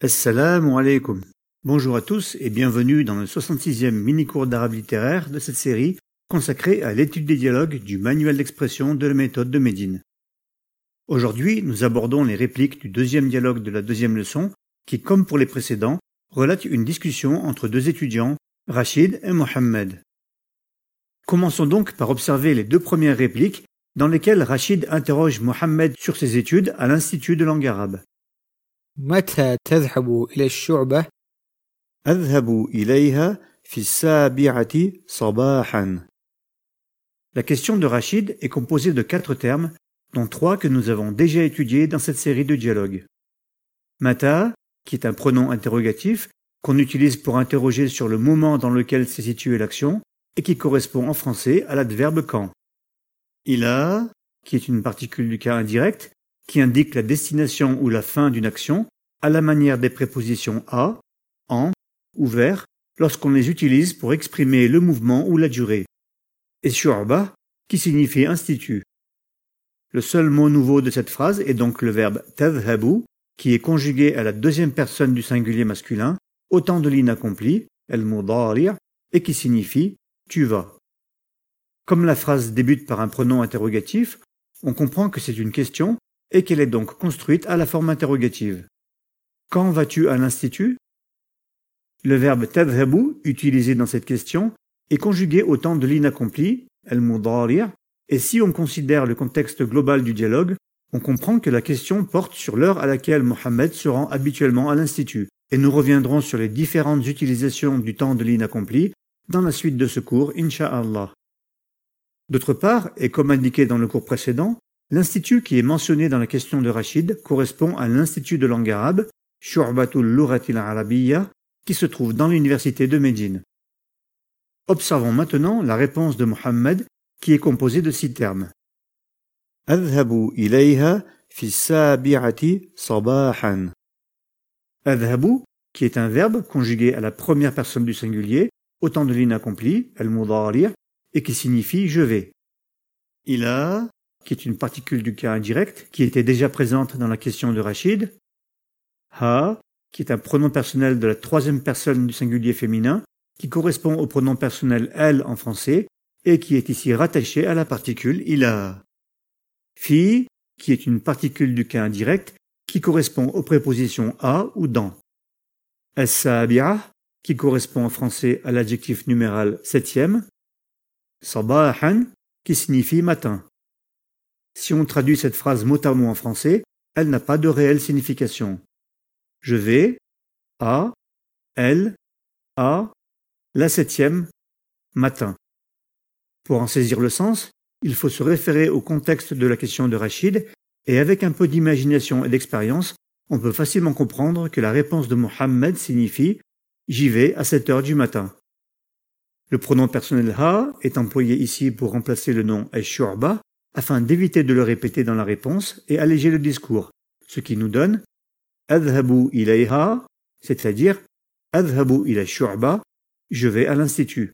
Assalamu alaikum. Bonjour à tous et bienvenue dans le 66e mini-cours d'arabe littéraire de cette série consacrée à l'étude des dialogues du manuel d'expression de la méthode de Médine. Aujourd'hui, nous abordons les répliques du deuxième dialogue de la deuxième leçon qui, comme pour les précédents, relate une discussion entre deux étudiants, Rachid et Mohammed. Commençons donc par observer les deux premières répliques dans lesquelles Rachid interroge Mohammed sur ses études à l'Institut de langue arabe. متى تذهب إلى الشعبة؟ أذهب إليها في السابعة صباحا. La question de Rachid est composée de 4 termes, dont 3 que nous avons déjà étudiés dans cette série de dialogues. Mata, qui est un pronom interrogatif qu'on utilise pour interroger sur le moment dans lequel s'est située l'action et qui correspond en français à l'adverbe quand. Ila, qui est une particule du cas indirect, qui indique la destination ou la fin d'une action à la manière des prépositions à, en ou vers lorsqu'on les utilise pour exprimer le mouvement ou la durée. Et shu'ba, qui signifie institut. Le seul mot nouveau de cette phrase est donc le verbe tadhhabu, qui est conjugué à la deuxième personne du singulier masculin, au temps de l'inaccompli, al-mudari', et qui signifie tu vas. Comme la phrase débute par un pronom interrogatif, on comprend que c'est une question et qu'elle est donc construite à la forme interrogative. Quand vas-tu à l'institut? Le verbe tadhhabu, utilisé dans cette question, est conjugué au temps de l'inaccompli, al-mudari', et si on considère le contexte global du dialogue, on comprend que la question porte sur l'heure à laquelle Mohammed se rend habituellement à l'institut, et nous reviendrons sur les différentes utilisations du temps de l'inaccompli dans la suite de ce cours, incha'Allah. D'autre part, et comme indiqué dans le cours précédent, l'institut qui est mentionné dans la question de Rachid correspond à l'Institut de langue arabe, Shu'batul Lughatil Arabiyya, qui se trouve dans l'université de Médine. Observons maintenant la réponse de Mohammed, qui est composée de 6 termes. Adhabu ilayha fi sabi'ati sabahan. Adhabu, qui est un verbe conjugué à la première personne du singulier, au temps de l'inaccompli, al-mudari', et qui signifie je vais. Ila, qui est une particule du cas indirect, qui était déjà présente dans la question de Rachid. Ha, qui est un pronom personnel de la troisième personne du singulier féminin, qui correspond au pronom personnel elle en français, et qui est ici rattaché à la particule ila. Fi, qui est une particule du cas indirect, qui correspond aux prépositions à ou dans. As-sabi'a, qui correspond en français à l'adjectif numéral septième. Sabahan, qui signifie matin. Si on traduit cette phrase mot à mot en français, elle n'a pas de réelle signification. Je vais, à, elle, à, la septième, matin. Pour en saisir le sens, il faut se référer au contexte de la question de Rachid, et avec un peu d'imagination et d'expérience, on peut facilement comprendre que la réponse de Mohammed signifie « j'y vais à 7 heures du matin ». Le pronom personnel ha est employé ici pour remplacer le nom ash-shu'ba, afin d'éviter de le répéter dans la réponse et alléger le discours, ce qui nous donne adhabu ilayha, c'est-à-dire adhabu ila shu'ba, je vais à l'institut.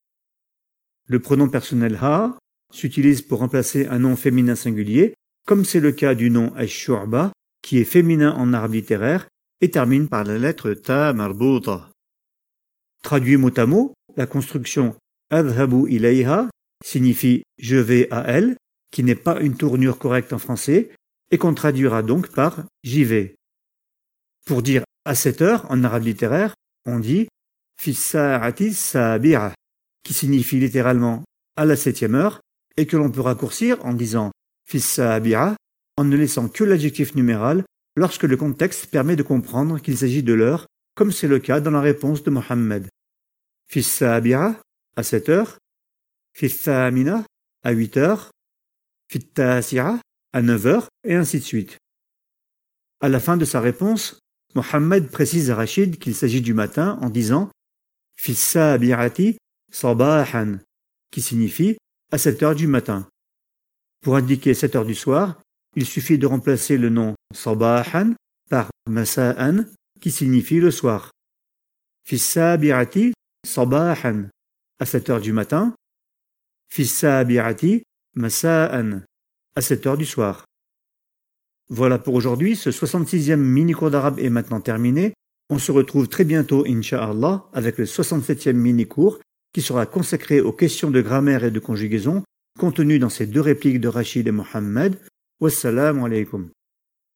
Le pronom personnel ha s'utilise pour remplacer un nom féminin singulier, comme c'est le cas du nom ash-shu'ba, qui est féminin en arabe littéraire et termine par la lettre ta marbuta. Traduit mot à mot, la construction adhabu ilayha signifie je vais à elle, qui n'est pas une tournure correcte en français, et qu'on traduira donc par j'y vais. Pour dire à 7 heures en arabe littéraire, on dit fi sa'ati sabi'a, qui signifie littéralement à la 7e heure, et que l'on peut raccourcir en disant fi sabi'a en ne laissant que l'adjectif numéral lorsque le contexte permet de comprendre qu'il s'agit de l'heure, comme c'est le cas dans la réponse de Mohammed. Fi sabi'a à 7 heures, fi thamina à 8 heures, fi tasi'a à 9 heures, et ainsi de suite. À la fin de sa réponse, Mohammed précise à Rachid qu'il s'agit du matin en disant fi sabi'ati sabahan, qui signifie à 7 heures du matin. Pour indiquer 7 heures du soir, il suffit de remplacer le nom sabahan par masa'an, qui signifie le soir. Fi sabi'ati sabahan, à 7 heures du matin. Fi sabi'ati masa'an, à 7 heures du soir. Voilà pour aujourd'hui, ce 66e mini-cours d'arabe est maintenant terminé. On se retrouve très bientôt, Inch'Allah, avec le 67e mini-cours qui sera consacré aux questions de grammaire et de conjugaison contenues dans ces deux répliques de Rachid et Mohammed. Wassalamu alaikum.